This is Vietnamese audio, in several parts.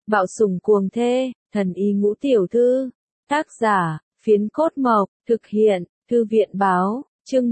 Bạo sủng cuồng thê, thần y ngũ tiểu thư. Tác giả, Phiến Cốt Mộc, thực hiện, Thư viện báo, chương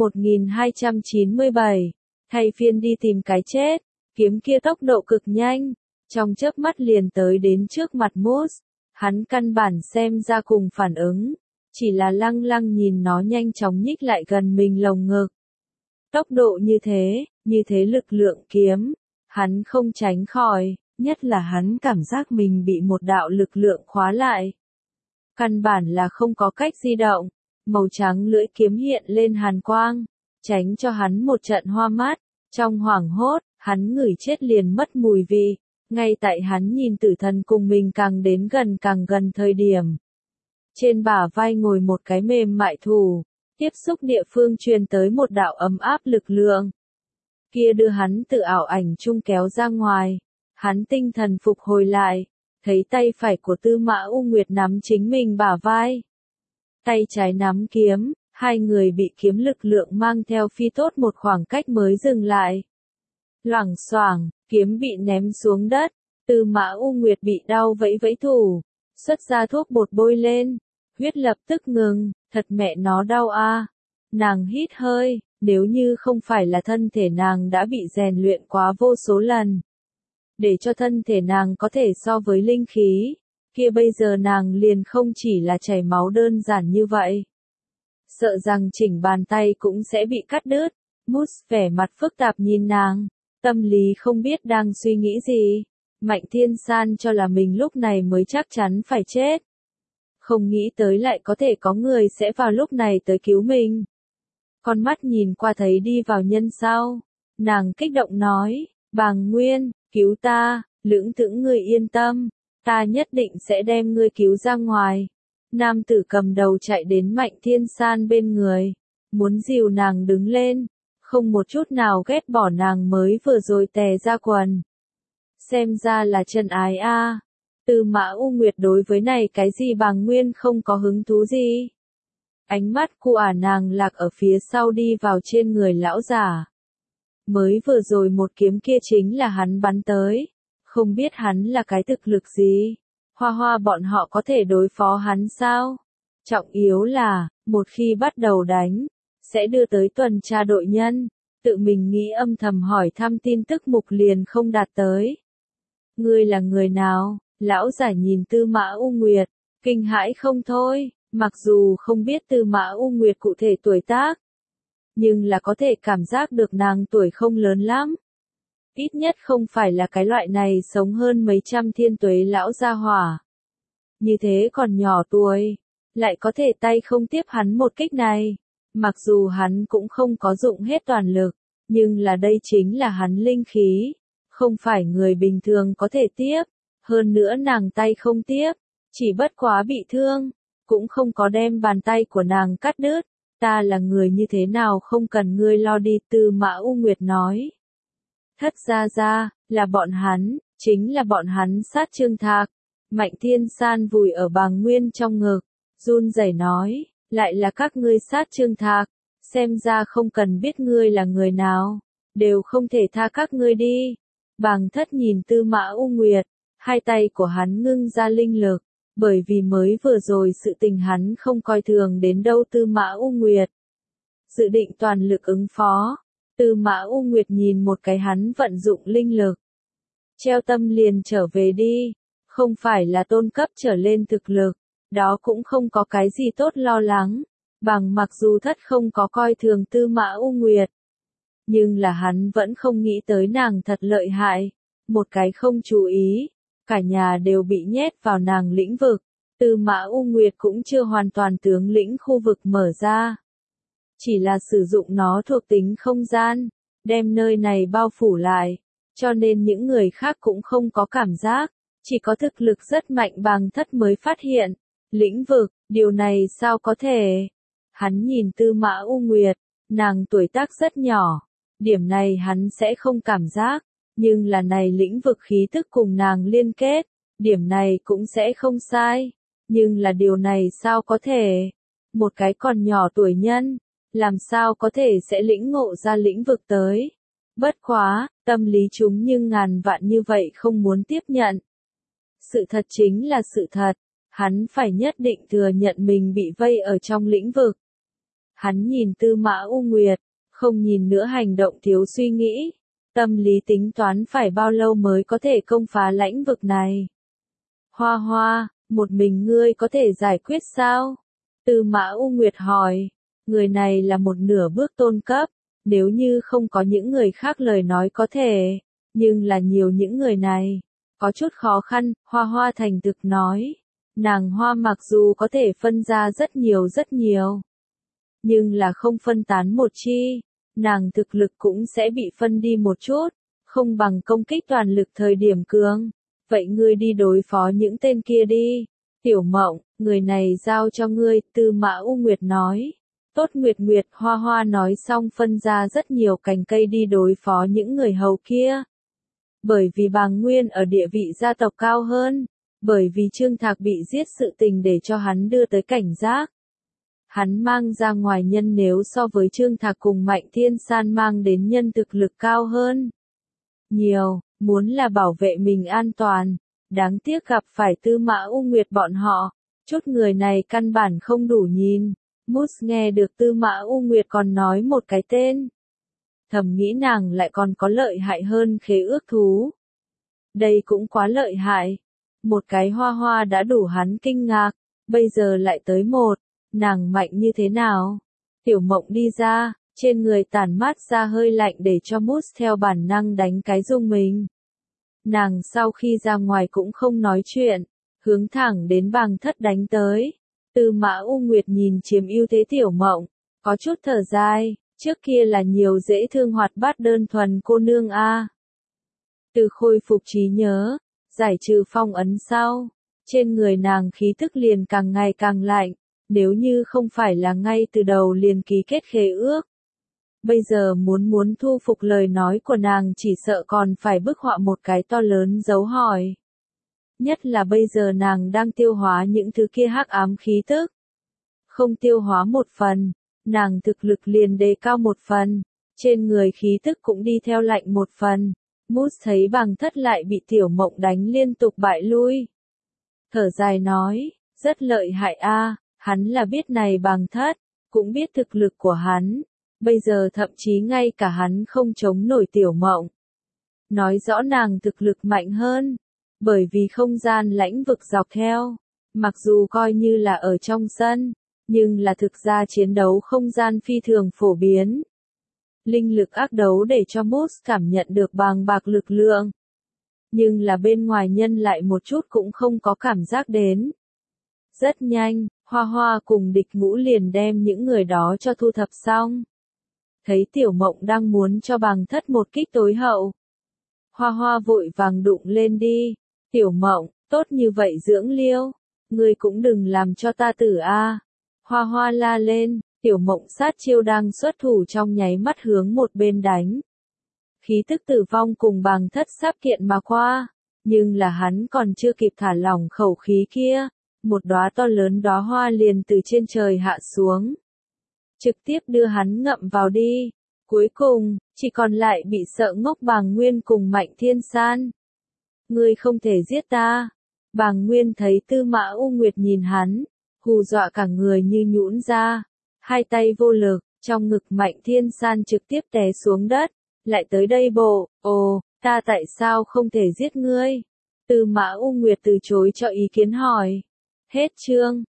1297. Thay phiên đi tìm cái chết, kiếm kia tốc độ cực nhanh, trong chớp mắt liền tới đến trước mặt Moose. Hắn căn bản xem ra cùng phản ứng, chỉ là lăng lăng nhìn nó nhanh chóng nhích lại gần mình lồng ngực. Tốc độ như thế lực lượng kiếm, hắn không tránh khỏi, nhất là hắn cảm giác mình bị một đạo lực lượng khóa lại. Căn bản là không có cách di động, màu trắng lưỡi kiếm hiện lên hàn quang, tránh cho hắn một trận hoa mắt, trong hoảng hốt, hắn ngửi chết liền mất mùi vị, ngay tại hắn nhìn tử thần cùng mình càng đến càng gần thời điểm. Trên bả vai ngồi một cái mềm mại thủ, tiếp xúc địa phương truyền tới một đạo ấm áp lực lượng. Kia đưa hắn từ ảo ảnh chung kéo ra ngoài, hắn tinh thần phục hồi lại, thấy tay phải của Tư Mã U Nguyệt nắm chính mình bả vai. Tay trái nắm kiếm, hai người bị kiếm lực lượng mang theo phi tốt một khoảng cách mới dừng lại. Loảng xoảng, kiếm bị ném xuống đất, Tư Mã U Nguyệt bị đau vẫy vẫy thủ, xuất ra thuốc bột bôi lên, huyết lập tức ngừng, thật mẹ nó đau a. Nàng hít hơi, nếu như không phải là thân thể nàng đã bị rèn luyện quá vô số lần, để cho thân thể nàng có thể so với linh khí, kia bây giờ nàng liền không chỉ là chảy máu đơn giản như vậy. Sợ rằng chỉnh bàn tay cũng sẽ bị cắt đứt. Moose vẻ mặt phức tạp nhìn nàng, tâm lý không biết đang suy nghĩ gì. Mạnh Thiên San cho là mình lúc này mới chắc chắn phải chết. Không nghĩ tới lại có thể có người sẽ vào lúc này tới cứu mình. Con mắt nhìn qua thấy đi vào nhân sau. Nàng kích động nói, Bàng Nguyên, cứu ta, lưỡng thững ngươi yên tâm, ta nhất định sẽ đem ngươi cứu ra ngoài. Nam tử cầm đầu chạy đến Mạnh Thiên San bên người, muốn dìu nàng đứng lên, không một chút nào ghét bỏ nàng mới vừa rồi tè ra quần. Xem ra là chân ái a. Tư Mã U Nguyệt đối với này cái gì Bàng Nguyên không có hứng thú gì. Ánh mắt của nàng lạc ở phía sau đi vào trên người lão giả. Mới vừa rồi một kiếm kia chính là hắn bắn tới, không biết hắn là cái thực lực gì. Hoa Hoa bọn họ có thể đối phó hắn sao? Trọng yếu là, một khi bắt đầu đánh, sẽ đưa tới tuần tra đội nhân, tự mình nghĩ âm thầm hỏi thăm tin tức mục liền không đạt tới. Ngươi là người nào? Lão giả nhìn Tư Mã U Nguyệt, kinh hãi không thôi, mặc dù không biết Tư Mã U Nguyệt cụ thể tuổi tác, nhưng là có thể cảm giác được nàng tuổi không lớn lắm. Ít nhất không phải là cái loại này sống hơn mấy trăm thiên tuế lão gia hỏa. Như thế còn nhỏ tuổi, lại có thể tay không tiếp hắn một kích này. Mặc dù hắn cũng không có dụng hết toàn lực, nhưng là đây chính là hắn linh khí, không phải người bình thường có thể tiếp. Hơn nữa nàng tay không tiếp, chỉ bất quá bị thương, cũng không có đem bàn tay của nàng cắt đứt. Ta là người như thế nào không cần ngươi lo đi, Tư Mã U Nguyệt nói. Thất ra, là bọn hắn, chính là bọn hắn sát Trương Thạc. Mạnh Thiên San vùi ở Bàng Nguyên trong ngực, run rẩy nói, lại là các ngươi sát Trương Thạc, xem ra không cần biết ngươi là người nào, đều không thể tha các ngươi đi. Bàng Thất nhìn Tư Mã U Nguyệt, hai tay của hắn ngưng ra linh lực, bởi vì mới vừa rồi sự tình hắn không coi thường đến đâu Tư Mã U Nguyệt. Dự định toàn lực ứng phó, Tư Mã U Nguyệt nhìn một cái hắn vận dụng linh lực. Treo tâm liền trở về đi, không phải là tôn cấp trở lên thực lực, đó cũng không có cái gì tốt lo lắng. Bằng mặc dù Thất không có coi thường Tư Mã U Nguyệt, nhưng là hắn vẫn không nghĩ tới nàng thật lợi hại, một cái không chú ý, cả nhà đều bị nhét vào nàng lĩnh vực. Tư Mã U Nguyệt cũng chưa hoàn toàn tướng lĩnh khu vực mở ra, chỉ là sử dụng nó thuộc tính không gian, đem nơi này bao phủ lại, cho nên những người khác cũng không có cảm giác, chỉ có thực lực rất mạnh Bàng Thất mới phát hiện. Lĩnh vực, điều này sao có thể? Hắn nhìn Tư Mã U Nguyệt, nàng tuổi tác rất nhỏ, điểm này hắn sẽ không cảm giác, nhưng là này lĩnh vực khí tức cùng nàng liên kết, điểm này cũng sẽ không sai, nhưng là điều này sao có thể? Một cái còn nhỏ tuổi nhân, làm sao có thể sẽ lĩnh ngộ ra lĩnh vực tới? Bất quá, tâm lý chúng nhưng ngàn vạn như vậy không muốn tiếp nhận. Sự thật chính là sự thật. Hắn phải nhất định thừa nhận mình bị vây ở trong lĩnh vực. Hắn nhìn Tư Mã U Nguyệt, không nhìn nữa hành động thiếu suy nghĩ. Tâm lý tính toán phải bao lâu mới có thể công phá lãnh vực này. Hoa Hoa, một mình ngươi có thể giải quyết sao? Tư Mã U Nguyệt hỏi. Người này là một nửa bước tôn cấp. Nếu như không có những người khác lời nói có thể. Nhưng là nhiều những người này. Có chút khó khăn, Hoa Hoa thành thực nói. Nàng Hoa mặc dù có thể phân ra rất nhiều. Nhưng là không phân tán một chi. Nàng thực lực cũng sẽ bị phân đi một chút. Không bằng công kích toàn lực thời điểm cường. Vậy ngươi đi đối phó những tên kia đi. Tiểu Mộng, người này giao cho ngươi, Tư Mã U Nguyệt nói. Tốt Nguyệt Nguyệt, Hoa Hoa nói xong phân ra rất nhiều cành cây đi đối phó những người hầu kia. Bởi vì Bàng Nguyên ở địa vị gia tộc cao hơn. Bởi vì Trương Thạc bị giết sự tình để cho hắn đưa tới cảnh giác. Hắn mang ra ngoài nhân nếu so với Trương Thạc cùng Mạnh Thiên San mang đến nhân thực lực cao hơn. Nhiều, muốn là bảo vệ mình an toàn. Đáng tiếc gặp phải Tư Mã U Nguyệt bọn họ. Chút người này căn bản không đủ nhìn. Mus nghe được Tư Mã U Nguyệt còn nói một cái tên. Thầm nghĩ nàng lại còn có lợi hại hơn khế ước thú. Đây cũng quá lợi hại. Một cái Hoa Hoa đã đủ hắn kinh ngạc. Bây giờ lại tới một. Nàng mạnh như thế nào? Tiểu Mộng đi ra, trên người tản mát ra hơi lạnh để cho Mus theo bản năng đánh cái rung mình. Nàng sau khi ra ngoài cũng không nói chuyện, hướng thẳng đến Bàng Thất đánh tới. Tư Mã U Nguyệt nhìn chiếm ưu thế Tiểu Mộng, có chút thở dài, trước kia là nhiều dễ thương hoạt bát đơn thuần cô nương a. Từ khôi phục trí nhớ, giải trừ phong ấn sau, trên người nàng khí tức liền càng ngày càng lạnh. Nếu như không phải là ngay từ đầu liền ký kết khế ước. Bây giờ muốn thu phục lời nói của nàng chỉ sợ còn phải bức họa một cái to lớn dấu hỏi. Nhất là bây giờ nàng đang tiêu hóa những thứ kia hắc ám khí tức. Không tiêu hóa một phần, nàng thực lực liền đề cao một phần, trên người khí tức cũng đi theo lạnh một phần. Mus thấy Bàng Thất lại bị Tiểu Mộng đánh liên tục bại lui. Thở dài nói, rất lợi hại a. Hắn là biết này Bàng Thất, cũng biết thực lực của hắn. Bây giờ thậm chí ngay cả hắn không chống nổi Tiểu Mộng. Nói rõ nàng thực lực mạnh hơn. Bởi vì không gian lãnh vực dọc theo. Mặc dù coi như là ở trong sân. Nhưng là thực ra chiến đấu không gian phi thường phổ biến. Linh lực ác đấu để cho Mus cảm nhận được bàng bạc lực lượng. Nhưng là bên ngoài nhân lại một chút cũng không có cảm giác đến. Rất nhanh. Hoa Hoa cùng địch ngũ liền đem những người đó cho thu thập xong. Thấy Tiểu Mộng đang muốn cho Bàng Thất một kích tối hậu. Hoa Hoa vội vàng đụng lên đi. Tiểu Mộng, tốt như vậy dưỡng liêu. Ngươi cũng đừng làm cho ta tử a. Hoa Hoa la lên, Tiểu Mộng sát chiêu đang xuất thủ trong nháy mắt hướng một bên đánh. Khí tức tử vong cùng Bàng Thất sắp kiện mà qua. Nhưng là hắn còn chưa kịp thả lỏng khẩu khí kia. Một đóa to lớn đóa hoa liền từ trên trời hạ xuống. Trực tiếp đưa hắn ngậm vào đi. Cuối cùng, chỉ còn lại bị sợ ngốc Bàng Nguyên cùng Mạnh Thiên San. Ngươi không thể giết ta. Bàng Nguyên thấy Tư Mã U Nguyệt nhìn hắn, hù dọa cả người như nhũn ra. Hai tay vô lực, trong ngực Mạnh Thiên San trực tiếp té xuống đất. Lại tới đây bộ, ồ, ta tại sao không thể giết ngươi? Tư Mã U Nguyệt từ chối cho ý kiến hỏi. Hết chương.